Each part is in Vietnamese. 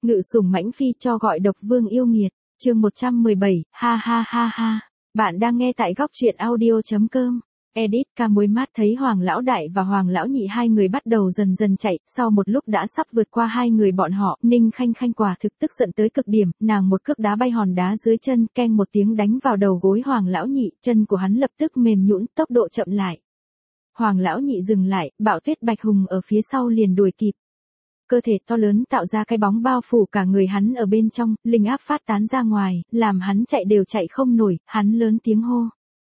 Ngự sủng mãnh phi cho gọi độc vương yêu nghiệt. Chương 117, ha ha ha ha. Bạn đang nghe tại góc truyện audio.com. Edit ca mối mát thấy Hoàng Lão Đại và Hoàng Lão Nhị hai người bắt đầu dần dần chạy, sau một lúc đã sắp vượt qua hai người bọn họ, Ninh Khanh Khanh quả thực tức giận tới cực điểm, nàng một cước đá bay hòn đá dưới chân, keng một tiếng đánh vào đầu gối Hoàng Lão Nhị, chân của hắn lập tức mềm nhũn, tốc độ chậm lại. Hoàng Lão Nhị dừng lại, Bạo Tuyết Bạch Hùng ở phía sau liền đuổi kịp. Cơ thể to lớn tạo ra cái bóng bao phủ cả người hắn ở bên trong, linh áp phát tán ra ngoài, làm hắn chạy đều chạy không nổi, hắn lớn tiếng hô.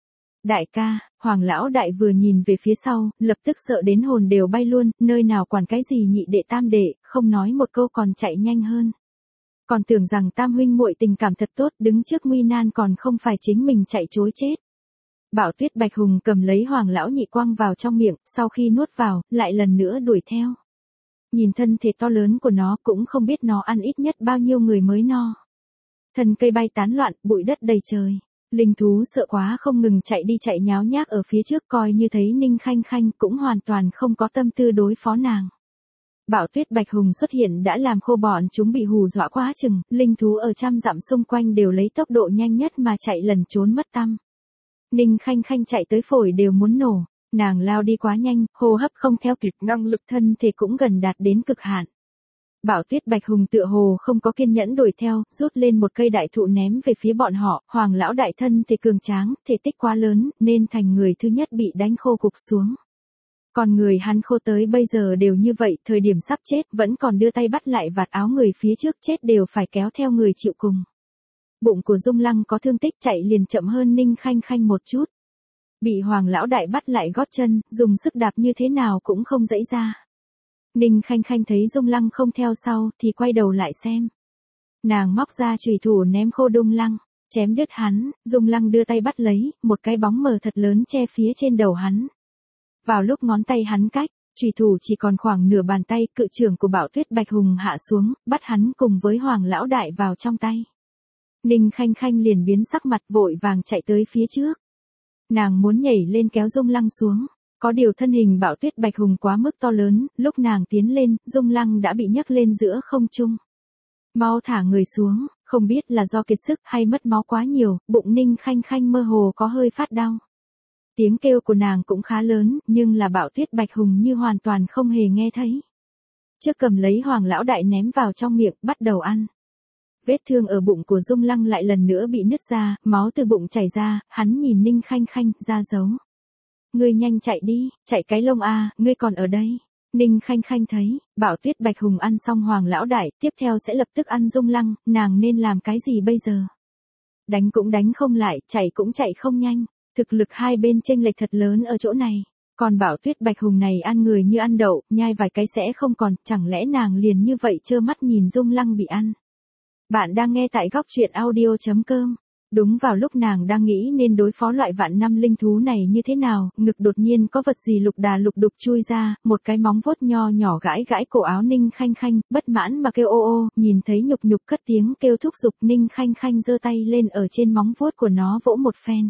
Đại ca, Hoàng Lão Đại vừa nhìn về phía sau, lập tức sợ đến hồn đều bay luôn, nơi nào quản cái gì nhị đệ tam đệ, không nói một câu còn chạy nhanh hơn. Còn tưởng rằng tam huynh muội tình cảm thật tốt, đứng trước nguy nan còn không phải chính mình chạy trối chết. Bạo Tuyết Bạch Hùng cầm lấy Hoàng Lão Nhị quăng vào trong miệng, sau khi nuốt vào, lại lần nữa đuổi theo. Nhìn thân thể to lớn của nó cũng không biết nó ăn ít nhất bao nhiêu người mới no. Thân cây bay tán loạn, bụi đất đầy trời. Linh thú sợ quá không ngừng chạy đi chạy nháo nhác ở phía trước, coi như thấy Ninh Khanh Khanh cũng hoàn toàn không có tâm tư đối phó nàng. Bạo Tuyết Bạch Hùng xuất hiện đã làm khô bọn chúng bị hù dọa quá chừng, linh thú ở trăm dặm xung quanh đều lấy tốc độ nhanh nhất mà chạy lần trốn mất tăm. Ninh Khanh Khanh chạy tới phổi đều muốn nổ. Nàng lao đi quá nhanh, hô hấp không theo kịp, năng lực thân thể cũng gần đạt đến cực hạn. Bạo Tuyết Bạch Hùng tựa hồ không có kiên nhẫn đuổi theo, rút lên một cây đại thụ ném về phía bọn họ. Hoàng Lão Đại thân thể cường tráng, thể tích quá lớn, nên thành người thứ nhất bị đánh khô gục xuống. Còn người hắn khô tới bây giờ đều như vậy, thời điểm sắp chết vẫn còn đưa tay bắt lại vạt áo người phía trước chết đều phải kéo theo người chịu cùng. Bụng của Dung Lăng có thương tích, chạy liền chậm hơn Ninh Khanh Khanh một chút. Bị Hoàng Lão Đại bắt lại gót chân, dùng sức đạp như thế nào cũng không dãy ra. Ninh Khanh Khanh thấy Dung Lăng không theo sau, thì quay đầu lại xem. Nàng móc ra chùy thủ ném khô Dung Lăng, chém đứt hắn, Dung Lăng đưa tay bắt lấy, một cái bóng mờ thật lớn che phía trên đầu hắn. Vào lúc ngón tay hắn cách, chùy thủ chỉ còn khoảng nửa bàn tay, cự trưởng của Bạo Tuyết Bạch Hùng hạ xuống, bắt hắn cùng với Hoàng Lão Đại vào trong tay. Ninh Khanh Khanh liền biến sắc mặt, vội vàng chạy tới phía trước. Nàng muốn nhảy lên kéo Dung Lăng xuống, có điều thân hình Bạo Tuyết Bạch Hùng quá mức to lớn, lúc nàng tiến lên, Dung Lăng đã bị nhấc lên giữa không trung. Mau thả người xuống, không biết là do kiệt sức hay mất máu quá nhiều, bụng Ninh Khanh Khanh mơ hồ có hơi phát đau. Tiếng kêu của nàng cũng khá lớn, nhưng là Bạo Tuyết Bạch Hùng như hoàn toàn không hề nghe thấy. Trước cầm lấy Hoàng Lão Đại ném vào trong miệng, bắt đầu ăn. Vết thương ở bụng của Dung Lăng lại lần nữa bị nứt ra, máu từ bụng chảy ra, hắn nhìn Ninh Khanh Khanh, ra dấu. Ngươi nhanh chạy đi, chạy cái lông a, ngươi còn ở đây. Ninh Khanh Khanh thấy, Bạo Tuyết Bạch Hùng ăn xong Hoàng Lão Đại, tiếp theo sẽ lập tức ăn Dung Lăng, nàng nên làm cái gì bây giờ? Đánh cũng đánh không lại, chạy cũng chạy không nhanh, thực lực hai bên chênh lệch thật lớn ở chỗ này. Còn Bạo Tuyết Bạch Hùng này ăn người như ăn đậu, nhai vài cái sẽ không còn, chẳng lẽ nàng liền như vậy trơ mắt nhìn Dung Lăng bị ăn? Bạn đang nghe tại góc truyện audio.com. Đúng vào lúc nàng đang nghĩ nên đối phó loại vạn năm linh thú này như thế nào, ngực đột nhiên có vật gì lục đà lục đục chui ra, một cái móng vuốt nho nhỏ gãi gãi cổ áo Ninh Khanh Khanh, bất mãn mà kêu ô ô, nhìn thấy nhục nhục cất tiếng kêu thúc giục, Ninh Khanh Khanh giơ tay lên ở trên móng vuốt của nó vỗ một phen.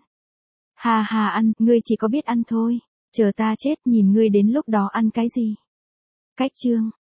Ha ha, ăn, ngươi chỉ có biết ăn thôi, chờ ta chết nhìn ngươi đến lúc đó ăn cái gì. Cách chương